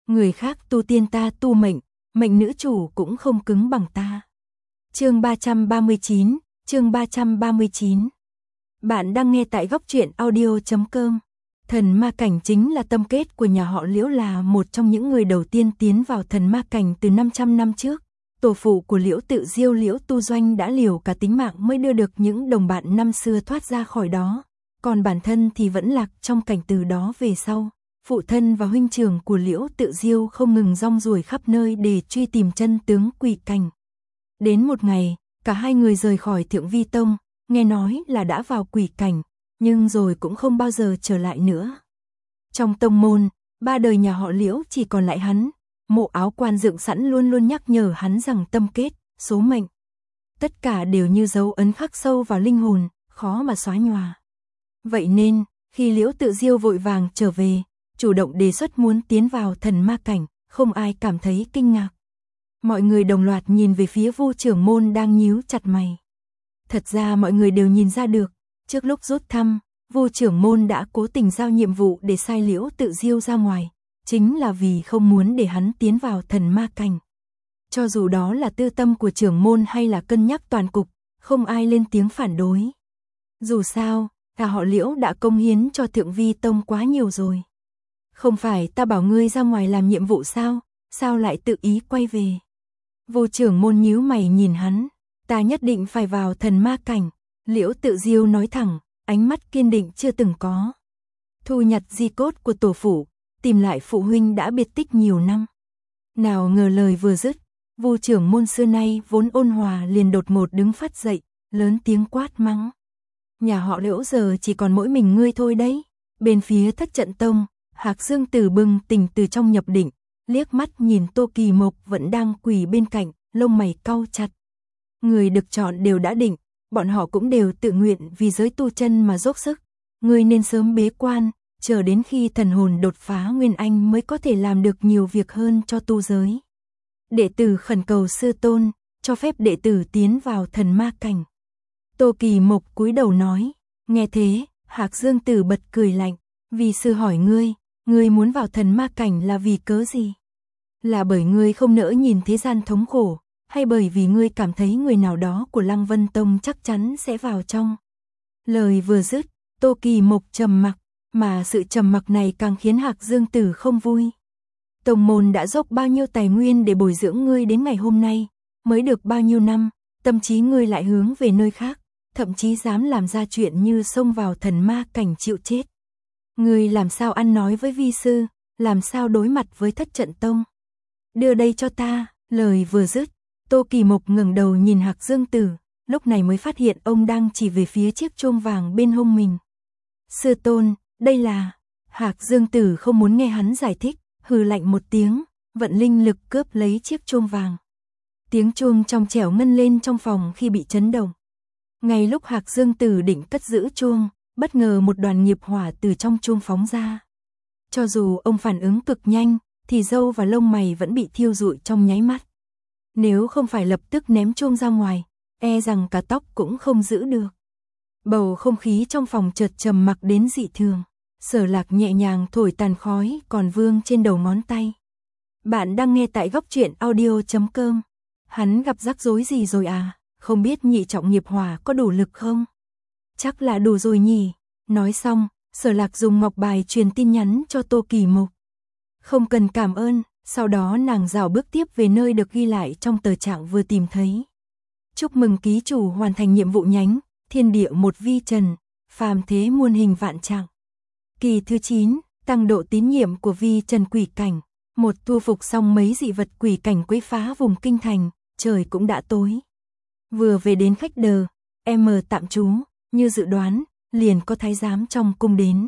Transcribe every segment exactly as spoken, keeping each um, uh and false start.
Người khác tu tiên ta tu mệnh, mệnh nữ chủ cũng không cứng bằng ta. Chương ba trăm ba mươi chín, chương ba trăm ba mươi chín. Bạn đang nghe tại góc truyện audio chấm com. Thần ma cảnh chính là tâm kết của nhà họ Liễu, là một trong những người đầu tiên tiến vào thần ma cảnh từ năm trăm năm trước. Tổ phụ của Liễu Tự Diêu, Liễu Tu Doanh đã liều cả tính mạng mới đưa được những đồng bạn năm xưa thoát ra khỏi đó. Còn bản thân thì vẫn lạc trong cảnh từ đó về sau. Phụ thân và huynh trưởng của Liễu Tự Diêu không ngừng rong ruổi khắp nơi để truy tìm chân tướng quỷ cảnh. Đến một ngày, cả hai người rời khỏi Thượng Vi Tông, nghe nói là đã vào quỷ cảnh, nhưng rồi cũng không bao giờ trở lại nữa. Trong tông môn, ba đời nhà họ Liễu chỉ còn lại hắn, Mộ Áo Quan dựng sẵn luôn luôn nhắc nhở hắn rằng tâm kết, số mệnh, tất cả đều như dấu ấn khắc sâu vào linh hồn, khó mà xóa nhòa. Vậy nên, khi Liễu Tự Diêu vội vàng trở về, chủ động đề xuất muốn tiến vào thần ma cảnh, không ai cảm thấy kinh ngạc. Mọi người đồng loạt nhìn về phía Vu trưởng môn đang nhíu chặt mày. Thật ra mọi người đều nhìn ra được, trước lúc rút thăm, Vu trưởng môn đã cố tình giao nhiệm vụ để sai Liễu Tự Diêu ra ngoài, chính là vì không muốn để hắn tiến vào thần ma cảnh. Cho dù đó là tư tâm của trưởng môn hay là cân nhắc toàn cục, không ai lên tiếng phản đối. Dù sao, cả họ Liễu đã công hiến cho Thượng Vi Tông quá nhiều rồi. Không phải ta bảo ngươi ra ngoài làm nhiệm vụ sao, sao lại tự ý quay về? Vu trưởng môn nhíu mày nhìn hắn, ta nhất định phải vào thần ma cảnh. Liễu Tự Diêu nói thẳng, ánh mắt kiên định chưa từng có. Thu nhặt di cốt của tổ phụ, tìm lại phụ huynh đã biệt tích nhiều năm. Nào ngờ lời vừa dứt, Vu trưởng môn xưa nay vốn ôn hòa liền đột ngột đứng phát dậy, lớn tiếng quát mắng. Nhà họ Liễu giờ chỉ còn mỗi mình ngươi thôi đấy. Bên phía Thất Trận Tông, Hạc Dương Tử bừng tỉnh từ trong nhập định, liếc mắt nhìn Tô Kỳ Mộc vẫn đang quỳ bên cạnh, lông mày cau chặt. Người được chọn đều đã định, bọn họ cũng đều tự nguyện vì giới tu chân mà dốc sức. Ngươi nên sớm bế quan, chờ đến khi thần hồn đột phá Nguyên Anh mới có thể làm được nhiều việc hơn cho tu giới. Đệ tử khẩn cầu sư tôn, cho phép đệ tử tiến vào thần ma cảnh. Tô Kỳ Mộc cúi đầu nói, nghe thế, Hạc Dương Tử bật cười lạnh, vì sư hỏi ngươi, ngươi muốn vào thần ma cảnh là vì cớ gì? Là bởi ngươi không nỡ nhìn thế gian thống khổ, hay bởi vì ngươi cảm thấy người nào đó của Lăng Vân Tông chắc chắn sẽ vào trong? Lời vừa dứt, Tô Kỳ Mộc trầm mặc, mà sự trầm mặc này càng khiến Hạc Dương Tử không vui. Tông môn đã dốc bao nhiêu tài nguyên để bồi dưỡng ngươi đến ngày hôm nay, mới được bao nhiêu năm, tâm trí ngươi lại hướng về nơi khác, thậm chí dám làm ra chuyện như xông vào thần ma cảnh chịu chết. Ngươi làm sao ăn nói với vi sư, làm sao đối mặt với Thất Trận Tông? Đưa đây cho ta. Lời vừa dứt, Tô Kỳ Mộc ngẩng đầu nhìn Hạc Dương Tử, lúc này mới phát hiện ông đang chỉ về phía chiếc chuông vàng bên hông mình. Sư tôn, đây là... Hạc Dương Tử không muốn nghe hắn giải thích, hừ lạnh một tiếng, vận linh lực cướp lấy chiếc chuông vàng. Tiếng chuông trong trẻo ngân lên trong phòng khi bị chấn động. Ngay lúc Hạc Dương Tử định cất giữ chuông, bất ngờ một đoàn nghiệp hỏa từ trong chuông phóng ra. Cho dù ông phản ứng cực nhanh, thì râu và lông mày vẫn bị thiêu rụi trong nháy mắt. Nếu không phải lập tức ném chuông ra ngoài, e rằng cả tóc cũng không giữ được. Bầu không khí trong phòng chợt trầm mặc đến dị thường. Sở Lạc nhẹ nhàng thổi tàn khói còn vương trên đầu ngón tay. Bạn đang nghe tại góc truyện audio chấm com. Hắn gặp rắc rối gì rồi à? Không biết nhị trọng nghiệp hỏa có đủ lực không? Chắc là đủ rồi nhỉ. Nói xong, Sở Lạc dùng ngọc bài truyền tin nhắn cho Tô Kỳ Mộc. Không cần cảm ơn. Sau đó nàng rảo bước tiếp về nơi được ghi lại trong tờ trạng vừa tìm thấy. Chúc mừng ký chủ hoàn thành nhiệm vụ nhánh, thiên địa một vi trần, phàm thế muôn hình vạn trạng. Kỳ thứ chín, tăng độ tín nhiệm của vi trần quỷ cảnh. Một thu phục xong mấy dị vật quỷ cảnh quấy phá vùng kinh thành, trời cũng đã tối. Vừa về đến khách đờ, em tạm trú, như dự đoán, liền có thái giám trong cung đến.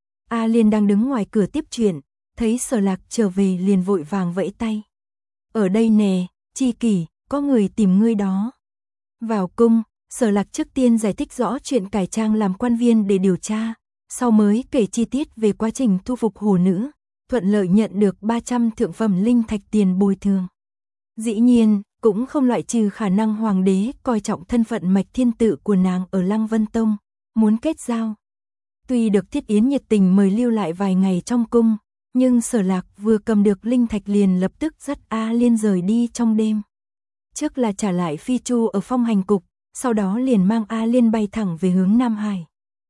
A Liên đang đứng ngoài cửa tiếp chuyện, thấy Sở Lạc trở về liền vội vàng vẫy tay. Ở đây nè, Chi Kỷ, có người tìm ngươi đó. Vào cung, Sở Lạc trước tiên giải thích rõ chuyện cải trang làm quan viên để điều tra, sau mới kể chi tiết về quá trình thu phục hồ nữ, thuận lợi nhận được ba trăm thượng phẩm linh thạch tiền bồi thường. Dĩ nhiên, cũng không loại trừ khả năng hoàng đế coi trọng thân phận mạch thiên tự của nàng ở Lăng Vân Tông, muốn kết giao. Tuy được Thiết Yến nhiệt tình mời lưu lại vài ngày trong cung, nhưng Sở Lạc vừa cầm được linh thạch liền lập tức dắt A Liên rời đi trong đêm. Trước là trả lại phi chu ở phong hành cục, sau đó liền mang A Liên bay thẳng về hướng Nam Hải.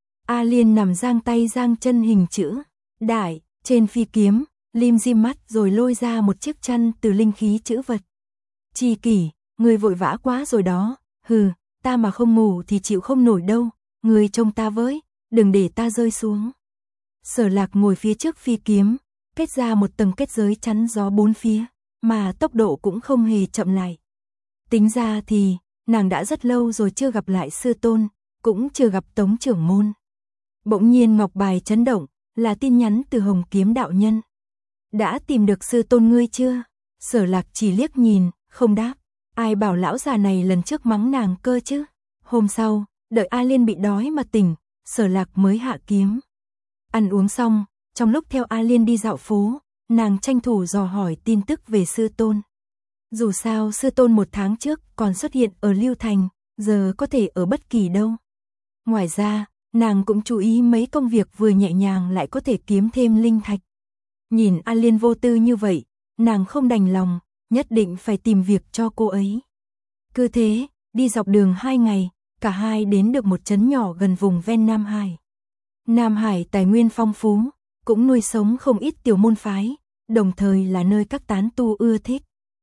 A Liên nằm giang tay giang chân hình chữ đại, trên phi kiếm, lim dim mắt rồi lôi ra một chiếc chăn từ linh khí chữ vật. Chi Kỷ, người vội vã quá rồi đó, hừ, ta mà không ngủ thì chịu không nổi đâu, người trông ta với, đừng để ta rơi xuống. Sở Lạc ngồi phía trước phi kiếm, kết ra một tầng kết giới chắn gió bốn phía, mà tốc độ cũng không hề chậm lại. Tính ra thì, nàng đã rất lâu rồi chưa gặp lại sư tôn, cũng chưa gặp Tống trưởng môn. Bỗng nhiên ngọc bài chấn động, là tin nhắn từ Hồng Kiếm đạo nhân. Đã tìm được sư tôn ngươi chưa? Sở Lạc chỉ liếc nhìn, không đáp. Ai bảo lão già này lần trước mắng nàng cơ chứ? Hôm sau, đợi A Liên bị đói mà tỉnh, Sở Lạc mới hạ kiếm. Ăn uống xong, trong lúc theo A Liên đi dạo phố, nàng tranh thủ dò hỏi tin tức về sư tôn. Dù sao sư tôn một tháng trước còn xuất hiện ở Lưu Thành, giờ có thể ở bất kỳ đâu. Ngoài ra, nàng cũng chú ý mấy công việc vừa nhẹ nhàng lại có thể kiếm thêm linh thạch. Nhìn A Liên vô tư như vậy, nàng không đành lòng, nhất định phải tìm việc cho cô ấy. Cứ thế, đi dọc đường hai ngày, cả hai đến được một trấn nhỏ gần vùng ven Nam Hải. Nam Hải tài nguyên phong phú, cũng nuôi sống không ít tiểu môn phái, đồng thời là nơi các tán tu ưa thích.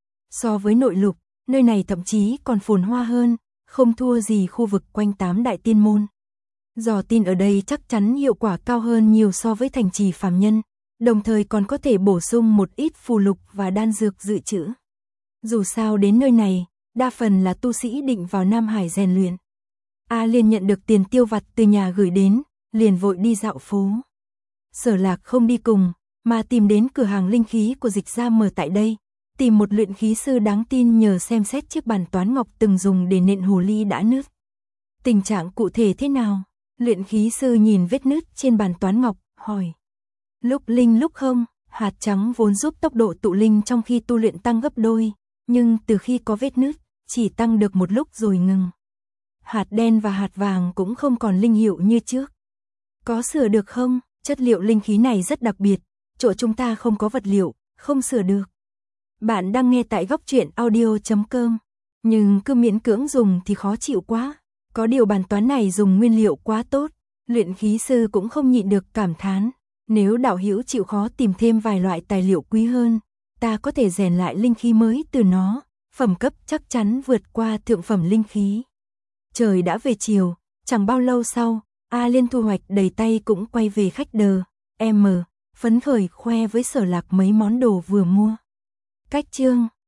So với nội lục, nơi này thậm chí còn phồn hoa hơn, không thua gì khu vực quanh tám đại tiên môn. Dò tin ở đây chắc chắn hiệu quả cao hơn nhiều so với thành trì phàm nhân, đồng thời còn có thể bổ sung một ít phù lục và đan dược dự trữ. Dù sao đến nơi này, đa phần là tu sĩ định vào Nam Hải rèn luyện. A Liên nhận được tiền tiêu vặt từ nhà gửi đến, liền vội đi dạo phố. Sở Lạc không đi cùng, mà tìm đến cửa hàng linh khí của Dịch gia mở tại đây, tìm một luyện khí sư đáng tin nhờ xem xét chiếc bàn toán ngọc từng dùng để nện hồ ly đã nứt. Tình trạng cụ thể thế nào? Luyện khí sư nhìn vết nứt trên bàn toán ngọc, hỏi. Lúc linh lúc không, hạt trắng vốn giúp tốc độ tụ linh trong khi tu luyện tăng gấp đôi, nhưng từ khi có vết nứt, chỉ tăng được một lúc rồi ngừng. Hạt đen và hạt vàng cũng không còn linh hiệu như trước. Có sửa được không? Chất liệu linh khí này rất đặc biệt, chỗ chúng ta không có vật liệu, không sửa được. Bạn đang nghe tại góc truyện audio chấm com, nhưng cứ miễn cưỡng dùng thì khó chịu quá. Có điều bàn toán này dùng nguyên liệu quá tốt, luyện khí sư cũng không nhịn được cảm thán. Nếu đạo hữu chịu khó tìm thêm vài loại tài liệu quý hơn, ta có thể rèn lại linh khí mới từ nó, phẩm cấp chắc chắn vượt qua thượng phẩm linh khí. Trời đã về chiều, chẳng bao lâu sau, A Liên thu hoạch đầy tay cũng quay về khách đờ, em, phấn khởi khoe với Sở Lạc mấy món đồ vừa mua. Cách chương